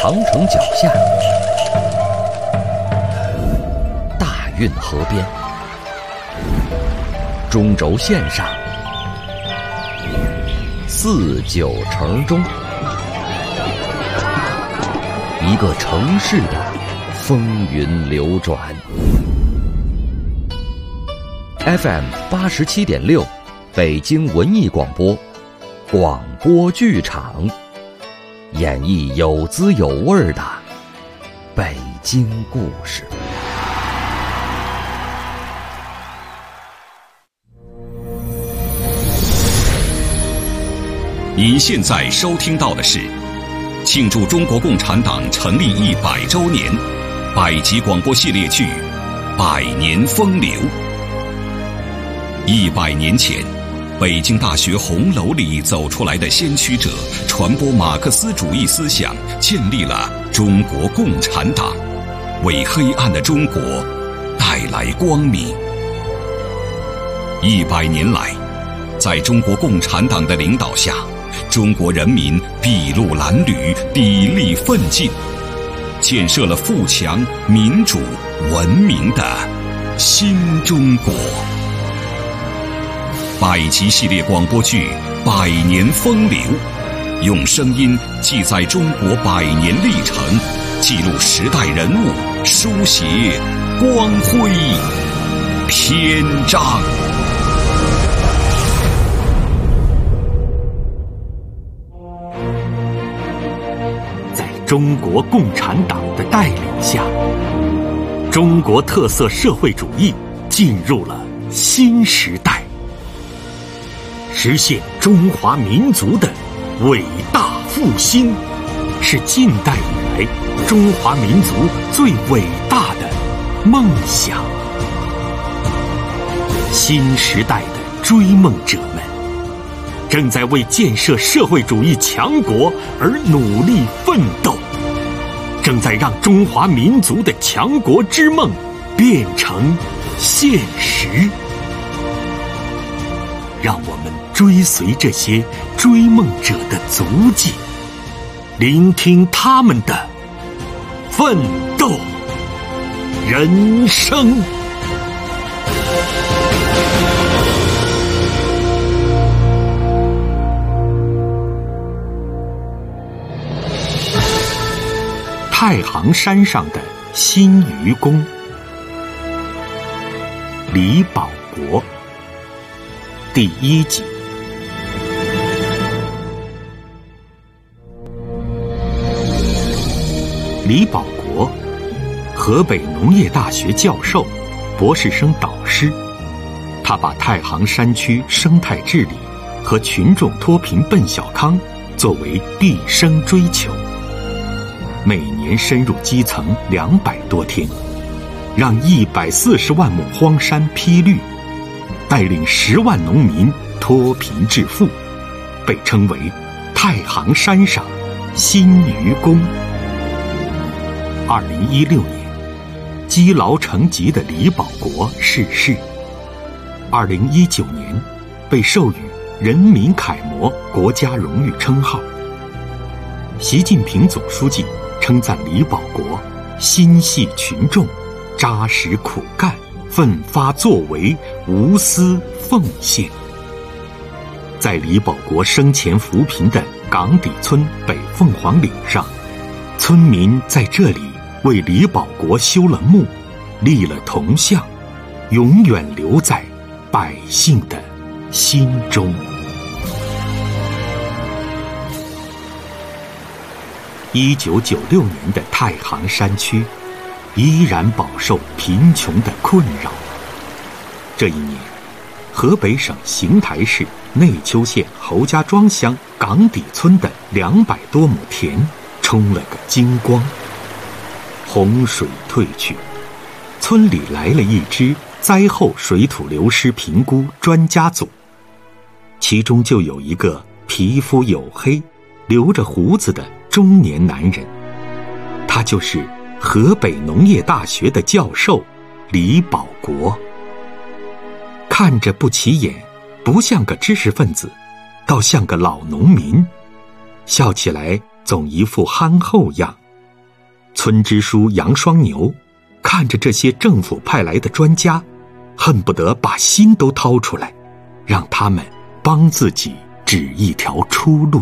长城脚下，大运河边，中轴线上，四九城中，一个城市的风云流转。FM 87.6，北京文艺广播，广播剧场，演绎有滋有味的北京故事。 您现在收听到的是庆祝中国共产党成立100周年百集广播系列剧《百年风流》。100年前，北京大学红楼里走出来的先驱者，传播马克思主义思想，建立了中国共产党，为黑暗的中国带来光明。100年来，在中国共产党的领导下，中国人民筚路蓝缕，砥砺奋进，建设了富强、民主、文明的新中国。百集系列广播剧《百年风流》，用声音记载中国100年历程，记录时代人物，书写光辉篇章。 在中国共产党的带领下，中国特色社会主义进入了新时代，实现中华民族的伟大复兴，是近代以来中华民族最伟大的梦想。新时代的追梦者们正在为建设社会主义强国而努力奋斗，正在让中华民族的强国之梦变成现实。让我们追随这些追梦者的足迹，聆听他们的奋斗人生。太行山上的新愚公，李保国，第1集。李保国，河北农业大学教授，博士生导师。他把太行山区生态治理和群众脱贫奔小康作为毕生追求，每年深入基层200多天，让140万亩荒山披绿，带领10万农民脱贫致富，被称为太行山上新愚公。2016年，积劳成疾的李保国逝世。2019年，被授予人民楷模国家荣誉称号。习近平总书记称赞李保国心系群众，扎实苦干，奋发作为，无私奉献。在李保国生前扶贫的岗底村北凤凰岭上，村民在这里为李保国修了墓，立了铜像，永远留在百姓的心中。1996年的太行山区依然饱受贫穷的困扰。这一年，河北省邢台市内丘县侯家庄乡岗底村的200多亩田冲了个精光。洪水退去，村里来了一支灾后水土流失评估专家组，其中就有一个皮肤黝黑、留着胡子的中年男人，他就是河北农业大学的教授李保国。看着不起眼，不像个知识分子，倒像个老农民，笑起来总一副憨厚样， 村支书杨双牛看着这些政府派来的专家，恨不得把心都掏出来，让他们帮自己指一条出路。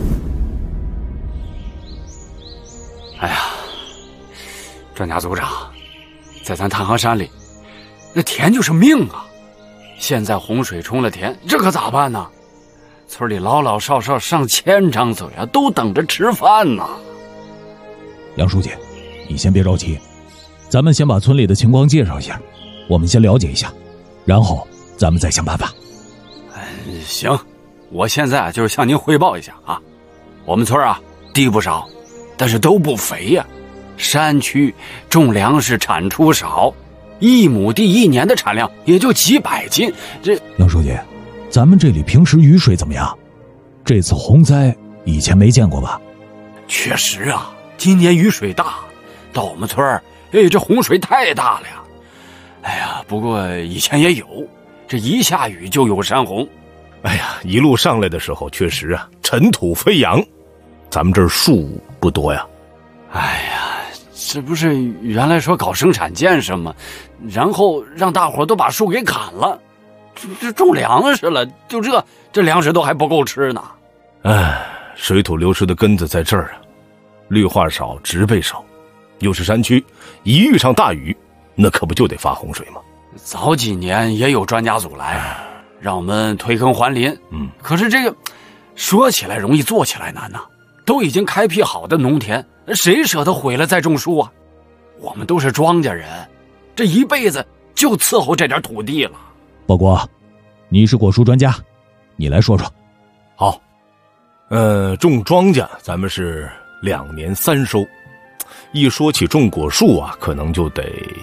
哎呀，专家组长，在咱太行山里，那田就是命啊！现在洪水冲了田，这可咋办呢？村里老老少少上千张嘴啊，都等着吃饭呢。 杨书记，你先别着急，咱们先把村里的情况介绍一下，我们先了解一下，然后咱们再想办法。 行，我现在就是向您汇报一下啊，我们村啊地不少，但是都不肥呀。山区种粮食产出少，1亩地1年的产量也就几百斤。这杨书记，咱们这里平时雨水怎么样？这次洪灾以前没见过吧？ 确实啊，今年雨水大，到我们村这洪水太大了呀。哎呀，不过以前也有，这一下雨就有山洪。 哎呀，一路上来的时候确实啊，尘土飞扬，咱们这儿树不多呀。 哎呀，这不是原来说搞生产建设吗？然后让大伙都把树给砍了，这种粮食了，就这粮食都还不够吃呢。 哎，水土流失的根子在这儿啊，绿化少，植被少，又是山区，一遇上大雨，那可不就得发洪水吗？ 早几年也有专家组来，让我们推耕还林。可是这个说起来容易，做起来难呐。都已经开辟好的农田，谁舍得毁了再种树啊？我们都是庄稼人，这一辈子就伺候这点土地了。 报国，你是果树专家，你来说说。 好，种庄稼咱们是2年3收，一说起种果树啊，可能就得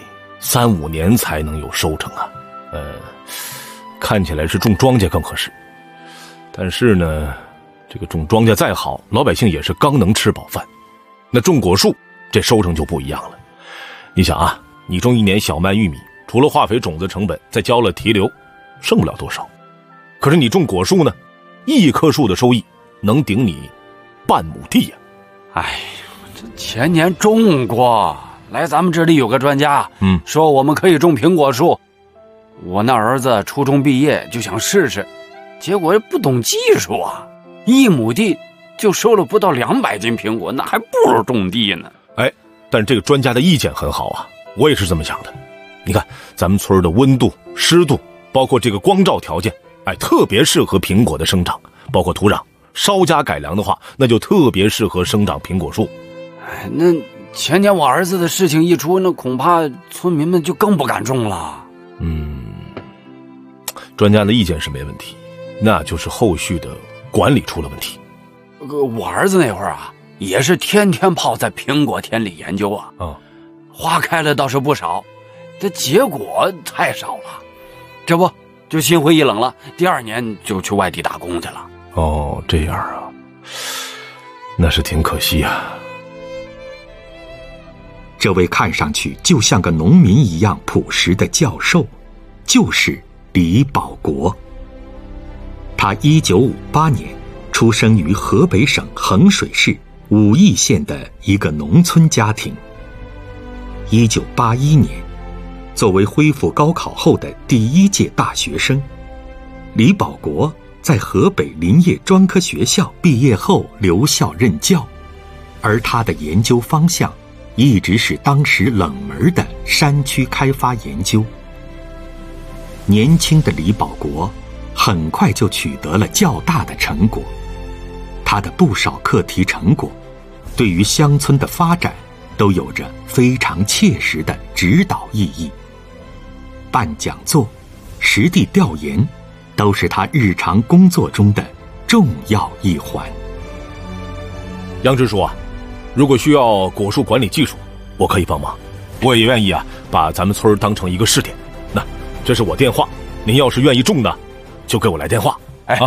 3、5年才能有收成啊。看起来是种庄稼更合适，但是呢，这个种庄稼再好，老百姓也是刚能吃饱饭。那种果树，这收成就不一样了。你想啊，你种1年小麦、玉米，除了化肥、种子成本，再交了提留，剩不了多少。可是你种果树呢，1棵树的收益能顶你半亩地呀。 哎，这前年种过，来咱们这里有个专家，说我们可以种苹果树。我那儿子初中毕业就想试试，结果不懂技术啊，1亩地就收了不到200斤苹果，那还不如种地呢。 哎，但是这个专家的意见很好啊，我也是这么想的。你看咱们村的温度、湿度，包括这个光照条件，特别适合苹果的生长，包括土壤稍加改良的话，那就特别适合生长苹果树。 那前年我儿子的事情一出，那恐怕村民们就更不敢种了。 专家的意见是没问题，那就是后续的管理出了问题。 我儿子那会儿啊，也是天天泡在苹果田里研究啊。花开了倒是不少，这结果太少了，这不就心灰意冷了，第2年就去外地打工去了。 哦，这样啊，那是挺可惜啊。 这位看上去就像个农民一样朴实的教授，就是李保国。他1958年出生于河北省衡水市武义县的一个农村家庭。1981年，作为恢复高考后的第1届大学生，李保国在河北林业专科学校毕业后留校任教，而他的研究方向一直是当时冷门的山区开发研究。年轻的李保国很快就取得了较大的成果，他的不少课题成果对于乡村的发展都有着非常切实的指导意义。办讲座、实地调研都是他日常工作中的重要一环。 杨支书啊，如果需要果树管理技术，我可以帮忙，我也愿意啊，把咱们村当成一个试点。那这是我电话，您要是愿意种的，就给我来电话。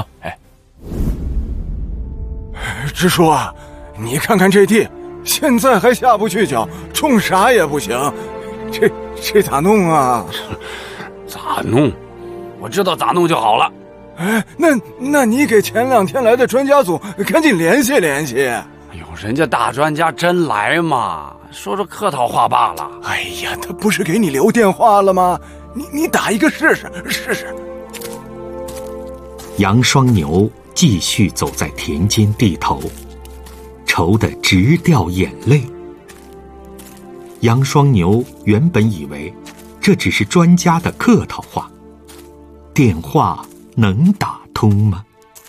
支书啊，你看看这地，现在还下不去脚，种啥也不行，这咋弄啊？ 咋弄？我知道咋弄就好了。 那你给前2天来的专家组赶紧联系联系。 呦，人家大专家真来嘛，说说客套话罢了。 哎呀，他不是给你留电话了吗？你打一个试试。 杨双牛继续走在田间地头，愁得直掉眼泪。杨双牛原本以为这只是专家的客套话，电话能打通吗？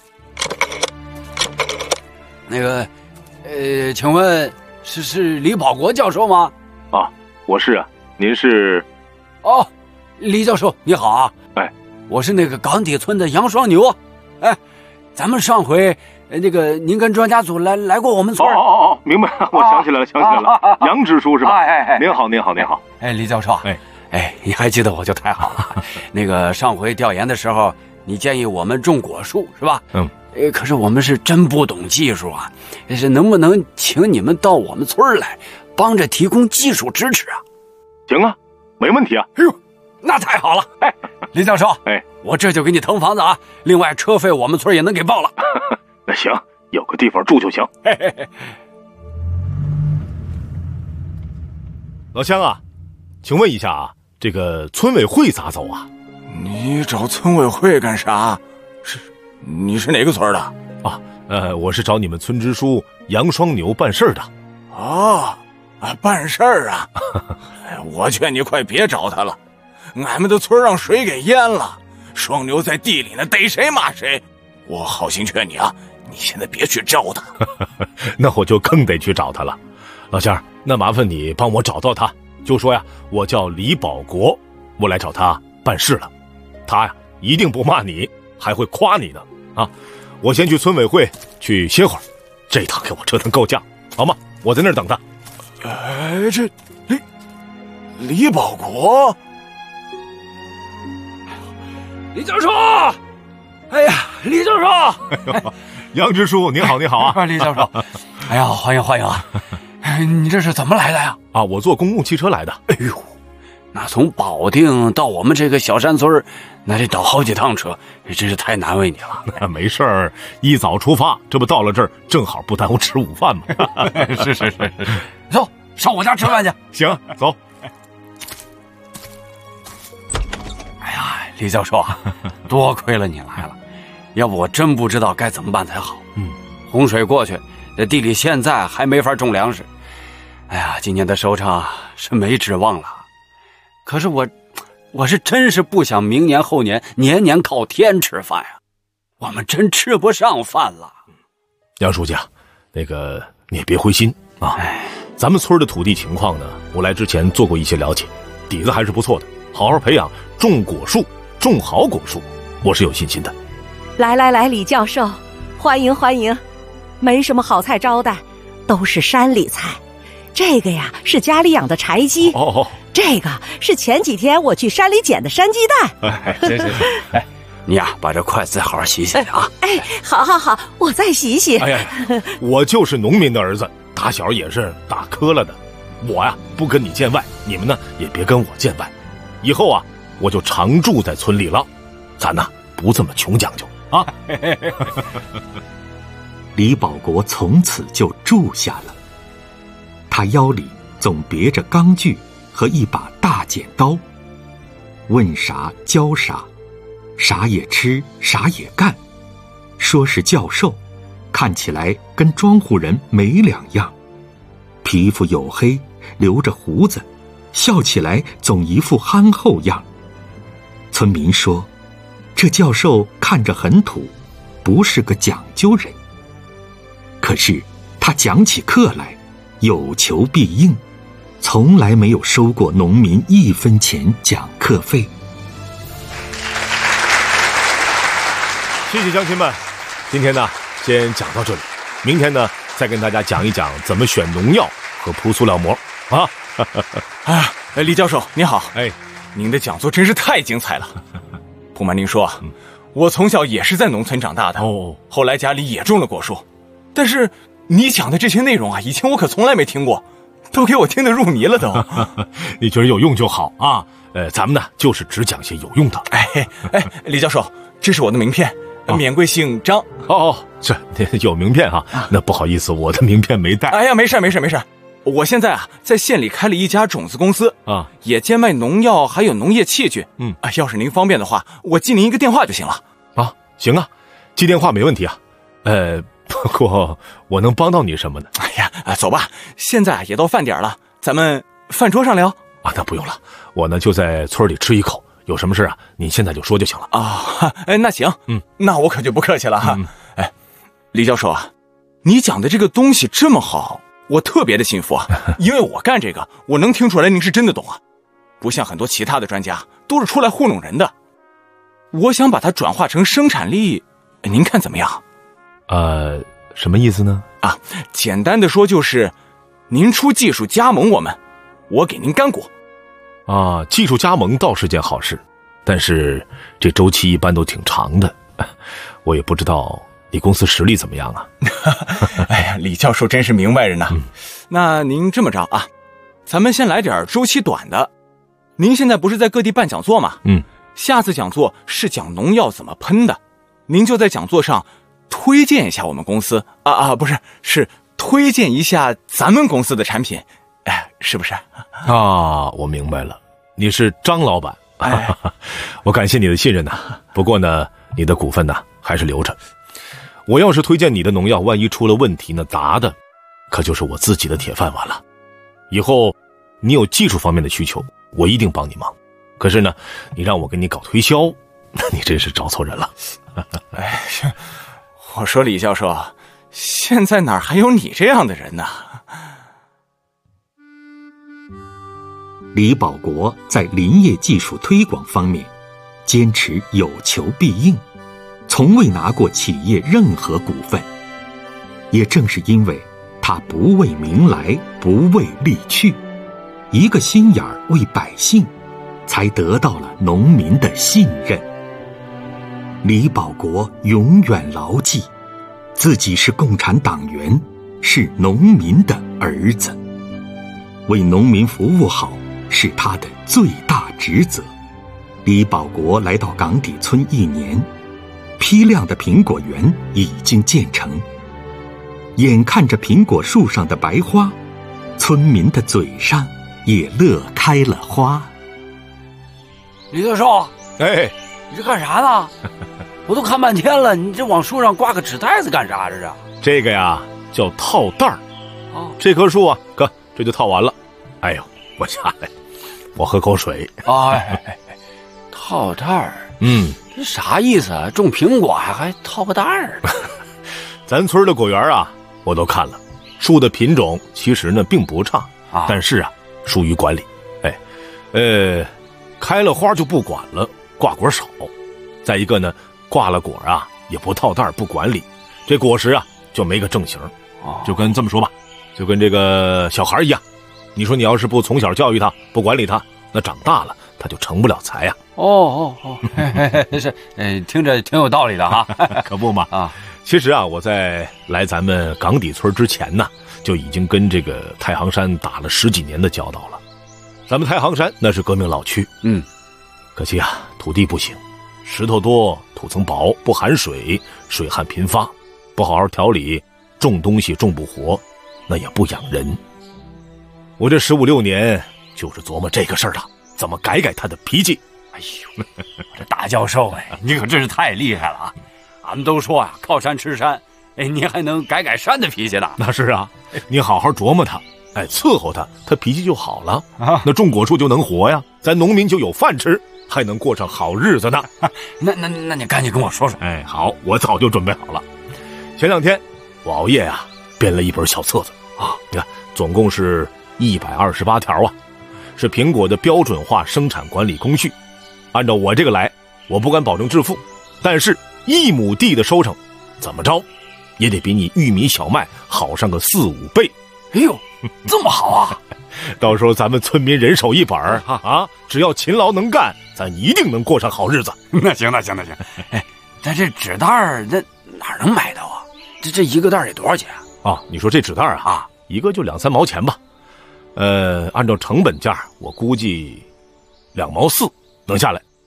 那个，请问是李保国教授吗？ 啊，我是啊，您是？ 哦，李教授你好啊！ 哎， 我是那个岗底村的杨双牛啊！哎，咱们上回那个您跟专家组来过我们村。 哦，明白了，我想起来了，杨支书是吧？ 哎， 您好。 哎，李教授，哎，你还记得我就太好了。那个上回调研的时候，你建议我们种果树是吧？ 嗯。 可是我们是真不懂技术啊，是能不能请你们到我们村来，帮着提供技术支持啊？ 行啊，没问题啊。 哎呦，那太好了！哎，李教授，我这就给你腾房子啊，另外车费我们村也能给报了。 那行，有个地方住就行。老乡啊，请问一下啊，这个村委会咋走啊？ 你找村委会干啥？你是哪个村的？ 啊，我是找你们村支书杨双牛办事的。 哦，办事啊！我劝你快别找他了，俺们的村让水给淹了，双牛在地里呢，逮谁骂谁。我好心劝你啊，你现在别去找他。 那我就更得去找他了。老乡，那麻烦你帮我找到他，就说呀，我叫李保国，我来找他办事了。他呀，一定不骂你，还会夸你的啊！我先去村委会去歇会儿，这一趟给我折腾够呛，好吗？我在那儿等他。 这李保国， 李教授，哎呀，李教授， 杨支书，你好啊！ 李教授，哎呀，欢迎啊！你这是怎么来的呀？ 啊，我坐公共汽车来的。 哎呦，那从保定到我们这个小山村，那得倒好几趟车，真是太难为你了。 没事儿，一早出发，这不到了这儿正好不耽误吃午饭吗？ 是，走，上我家吃饭去。 行，走。 哎呀，李教授啊，多亏了你来了，要不我真不知道该怎么办才好。洪水过去，这地里现在还没法种粮食。哎呀，今年的收成是没指望了。可是我是真是不想明年后年年年靠天吃饭呀，我们真吃不上饭了。 杨书记啊，那个你也别灰心啊。咱们村的土地情况呢，我来之前做过一些了解，底子还是不错的，好好培养，种果树，种好果树，我是有信心的。 来，李教授，欢迎，没什么好菜招待，都是山里菜。这个呀是家里养的柴鸡，这个是前几天我去山里捡的山鸡蛋。 是，你呀把这筷子好好洗洗啊。 好，我再洗洗。 哎呀，我就是农民的儿子，打小也是打磕了的，我呀不跟你见外，你们呢也别跟我见外，以后啊我就常住在村里了，咱呢不这么穷讲究啊。 李保国从此就住下了，他腰里总别着钢锯和一把大剪刀，问啥教啥，啥也吃啥也干，说是教授，看起来跟庄户人没两样，皮肤黝黑，留着胡子，笑起来总一副憨厚样。村民说，这教授看着很土，不是个讲究人。可是他讲起课来有求必应，从来没有收过农民1分钱讲课费。 谢谢乡亲们，今天呢先讲到这里，明天呢再跟大家讲一讲怎么选农药和铺塑料膜啊。 李教授你好，您的讲座真是太精彩了。不瞒您说，我从小也是在农村长大的，后来家里也种了果树，但是你讲的这些内容啊，以前我可从来没听过，都给我听得入迷了都。 你觉得有用就好啊。咱们呢就是只讲些有用的。 李教授，这是我的名片， 免贵姓张。 这有名片啊？那不好意思，我的名片没带。 哎呀，没事。我现在在县里开了一家种子公司啊，也兼卖农药还有农业器具。要是您方便的话，我记您一个电话就行了。 行啊，记电话没问题啊。不过我能帮到你什么呢？ 哎呀，走吧，现在也到饭点了，咱们饭桌上聊。 那不用了，我呢就在村里吃一口，有什么事啊，你现在就说就行了。 那行，那我可就不客气了哈。李教授啊，你讲的这个东西这么好，我特别的信服啊，因为我干这个，我能听出来您是真的懂啊，不像很多其他的专家都是出来糊弄人的。我想把它转化成生产力，您看怎么样？ 什么意思呢？ 简单的说就是，您出技术加盟我们，我给您干股。 技术加盟倒是件好事，但是这周期一般都挺长的，我也不知道你公司实力怎么样啊。 哎呀，李教授真是明白人呐。那您这么着啊，咱们先来点周期短的。您现在不是在各地办讲座吗？下次讲座是讲农药怎么喷的，您就在讲座上推荐一下我们公司是推荐一下咱们公司的产品，是不是？ 我明白了，你是张老板。我感谢你的信任呐。不过呢，你的股份呢还是留着。我要是推荐你的农药，万一出了问题呢，砸的可就是我自己的铁饭碗了。以后你有技术方面的需求，我一定帮你忙。可是呢，你让我给你搞推销，你真是找错人了。 我说李教授，现在哪还有你这样的人呢？ 李保国在林业技术推广方面坚持有求必应，从未拿过企业任何股份。也正是因为他不为名来，不为利去，一个心眼儿为百姓，才得到了农民的信任。李保国永远牢记，自己是共产党员，是农民的儿子，为农民服务好是他的最大职责。李保国来到岗底村1年，批量的苹果园已经建成，眼看着苹果树上的白花，村民的嘴上也乐开了花。 李教授，你这干啥呢？我都看半天了，你这往树上挂个纸袋子干啥？这是？ 这个呀叫套袋儿。这棵树啊，哥，这就套完了。哎呦，我下来，我喝口水。 套袋儿，这啥意思啊？种苹果还套个袋儿？ 咱村的果园啊，我都看了，树的品种其实呢并不差，但是啊，疏于管理。开了花就不管了，挂果少。再一个呢，挂了果啊也不套袋不管理，这果实啊就没个正形。就跟这么说吧，就跟这个小孩一样，你说你要是不从小教育他，不管理他，那长大了他就成不了才呀。 是，听着挺有道理的哈。 可不嘛。其实啊，我在来咱们岗底村之前呢，就已经跟这个太行山打了10几年的交道了。咱们太行山那是革命老区，可惜啊，土地不行，石头多，土层薄，不含水，水旱频发，不好好调理，种东西种不活，那也不养人。我这15、16年就是琢磨这个事儿了，怎么改他的脾气。 哎呦，这大教授你可真是太厉害了啊！俺们都说啊，靠山吃山，你还能改山的脾气呢？ 那是啊，你好好琢磨他，伺候他，他脾气就好了那种果树就能活呀，咱农民就有饭吃，还能过上好日子呢。 那你赶紧跟我说说。 好，我早就准备好了。前2天我熬夜啊，编了一本小册子你看总共是128条啊，是苹果的标准化生产管理工序。按照我这个来，我不敢保证致富，但是1亩地的收成怎么着也得比你玉米小麦好上个4、5倍。 哎呦，这么好啊！ 到时候咱们村民人手一本只要勤劳能干，咱一定能过上好日子。 那行。但这纸袋儿那哪能买到啊？这一个袋得多少钱你说这纸袋啊，一个就2、3毛钱吧。按照成本价，我估计2毛4能下来。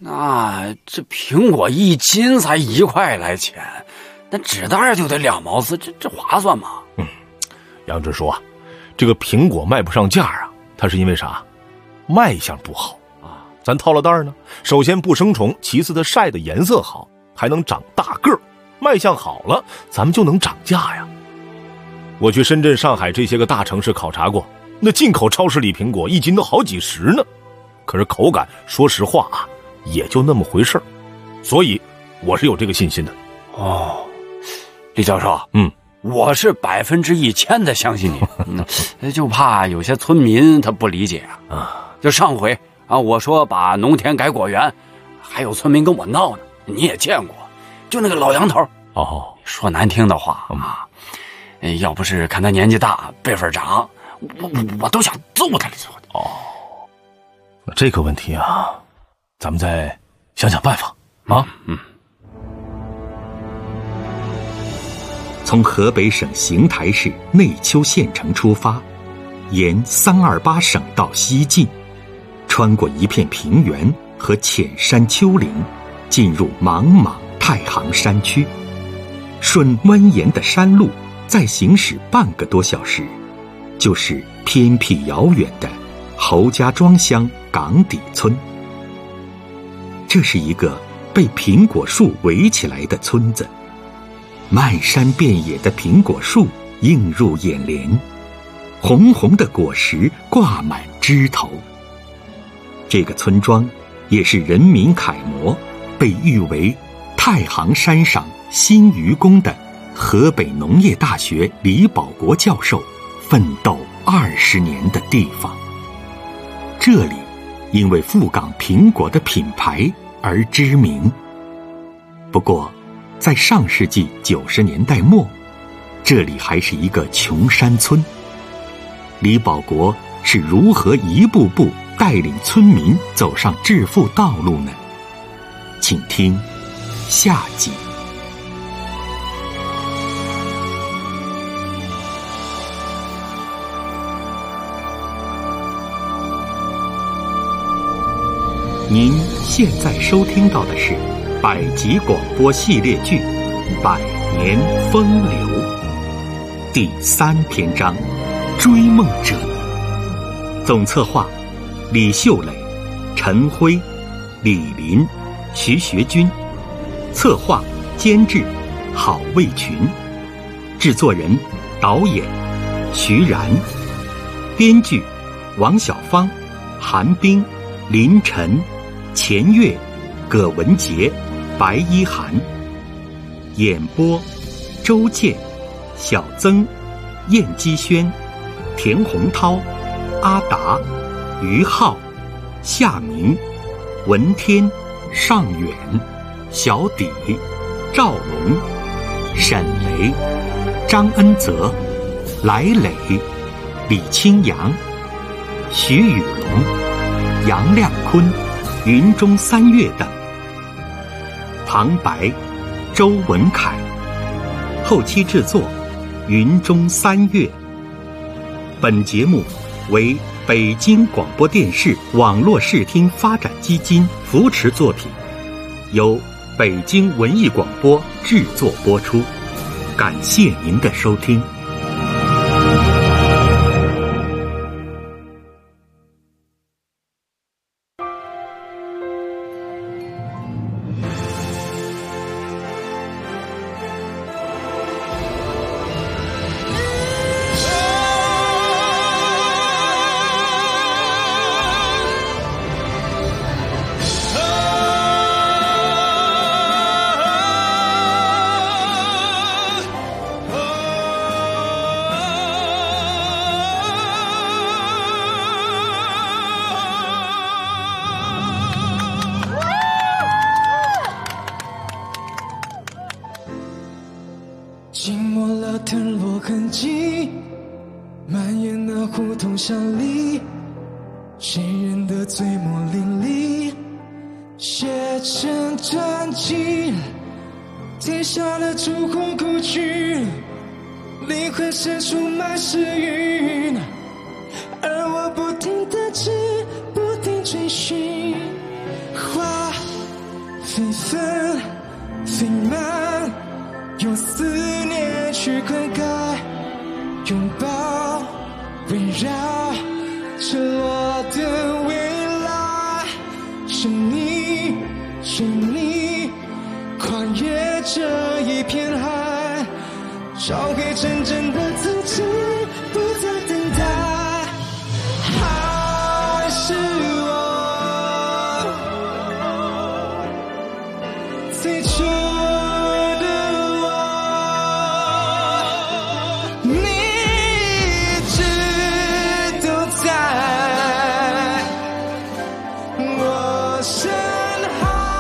那这苹果1斤才1块来钱，那纸袋就得2毛4，这划算吗？ 杨志说，这个苹果卖不上价啊，它是因为啥？卖相不好啊。咱套了袋呢，首先不生虫，其次它晒的颜色好，还能长大个儿，卖相好了，咱们就能涨价呀。我去深圳、上海这些个大城市考察过，那进口超市里苹果1斤都好几十呢，可是口感，说实话啊，也就那么回事儿，所以我是有这个信心的。 哦，李教授，我是1000%的相信你，就怕有些村民他不理解啊。就上回啊，我说把农田改果园，还有村民跟我闹呢，你也见过，就那个老杨头。说难听的话啊，要不是看他年纪大，辈分长，我都想揍他了。 这个问题啊，咱们再想想办法啊。 从河北省邢台市内丘县城出发，沿328省道西进，穿过一片平原和浅山丘陵，进入茫茫太行山区。顺蜿蜒的山路，再行驶半个多小时，就是偏僻遥远的侯家庄乡岗底村。这是一个被苹果树围起来的村子，漫山遍野的苹果树映入眼帘，红红的果实挂满枝头。这个村庄也是人民楷模，被誉为太行山上新愚公的河北农业大学李保国教授奋斗20年的地方。这里因为富港苹果的品牌而知名。不过在上世纪90年代末，这里还是一个穷山村。李保国是如何一步步带领村民走上致富道路呢？请听下集。您现在收听到的是百集广播系列剧《百年风流》第3篇章《追梦者》，总策划李秀磊、陈辉、李林、徐学军，策划监制郝卫群，制作人导演徐然，编剧王小芳、韩冰、林晨、钱月、葛文杰、白一涵，演播周健、小曾、燕基轩、田洪涛、阿达、于浩、夏明、文天、尚远、小底、赵龙、沈雷、张恩泽、来磊、李清扬、徐雨龙、杨亮坤、云中三月等。旁白周文凯，后期制作云中三月。本节目为北京广播电视网络视听发展基金扶持作品，由北京文艺广播制作播出。感谢您的收听。 浸没了腾落痕迹，蔓延的胡同巷里，谁人的醉墨淋漓，写成传奇。天下的烛火故去，灵魂深处满是云，而我不停地追，不停追寻，花围绕赤裸的未来，是你，是你，跨越这一片海，找回真正的自己，不再等待。还是我最初的我，你一直都在我身后，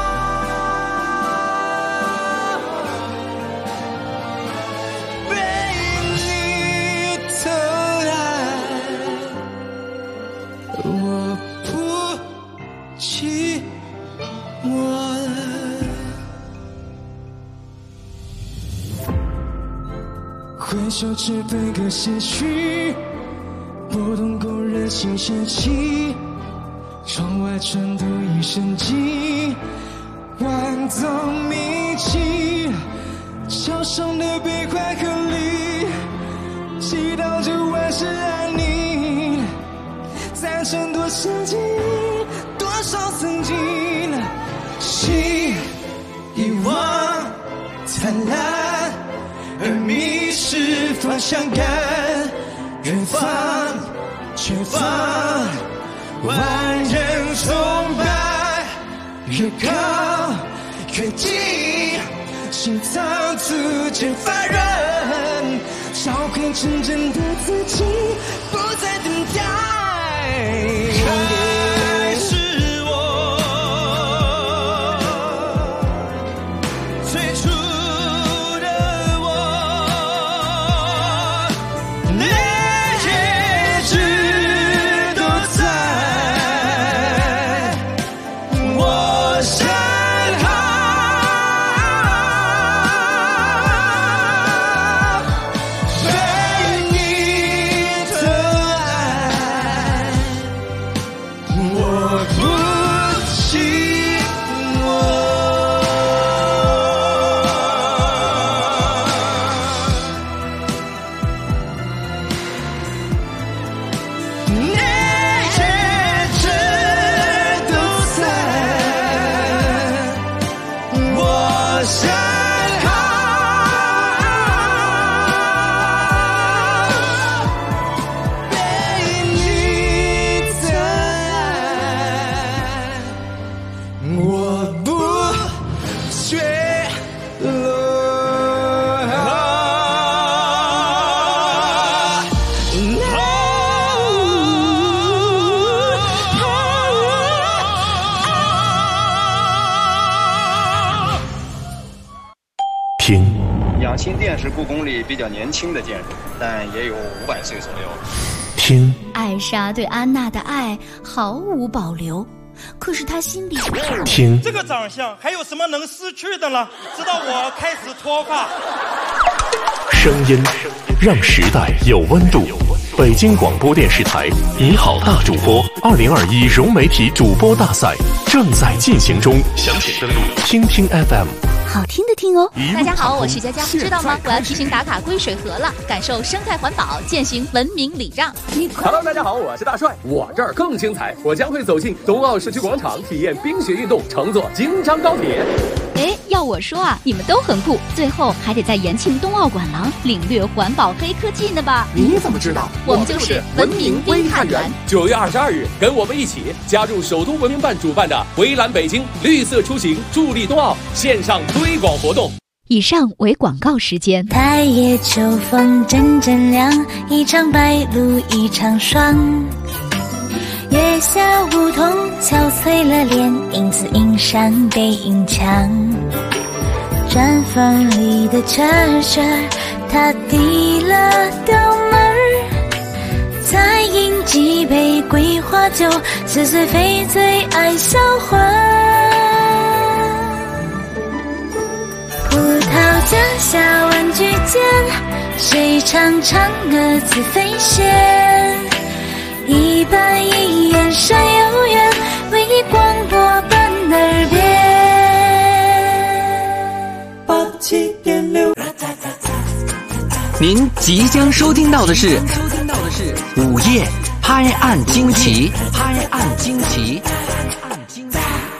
被你疼爱，我不寂寞了。挥手只分割些许，拨动工人心弦起，窗外传读一声寂，万种迷迹，桥上的悲欢和离，祈祷着万事安宁，赞成多少记忆，多少曾经，心遗忘灿烂，而迷失方向感，远方前方万人崇拜，越高越近，心脏逐渐发软，找回真正的自己，不再等待。还是我最初的我，你一直都在我身后，被你疼爱，我不寂寞。你一直都在我身后，被你疼爱，我不坠落。 听， 养心殿是故宫里比较年轻的建筑，但也有500岁左右。 听， 艾莎对安娜的爱毫无保留，可是她心里听， 这个长相还有什么能失去的呢？直到我开始脱发。 声音让时代有温度。北京广播电视台你好大主播2021融媒体主播大赛正在进行中，详情登录听听 FM。 好听的听哦！大家好，我是佳佳，知道吗？我要提醒打卡归水河了，感受生态环保，践行文明礼让。 Hello， 大家好，我是大帅，我这儿更精彩，我将会走进冬奥社区广场，体验冰雪运动，乘坐京张高铁。 哎，要我说啊，你们都很酷，最后还得在延庆冬奥馆廊领略环保黑科技呢吧？ 你怎么知道？ 我们就是文明微探员。 9月22日，跟我们一起加入首都文明办主办的围栏北京绿色出行助力冬奥线上推广活动。 以上为广告时间。 太夜秋风阵阵凉，一场白露一场霜。月下梧桐憔悴了脸，影子映山背影墙。毡房里的车旋，他递了刀门儿，再饮几杯桂花酒，似水非醉爱销魂。葡萄架下玩具间，谁唱嫦娥自飞仙？一板一眼山有缘，为你广播伴耳边。 您即将收听到的是午夜拍案惊奇，拍案惊奇。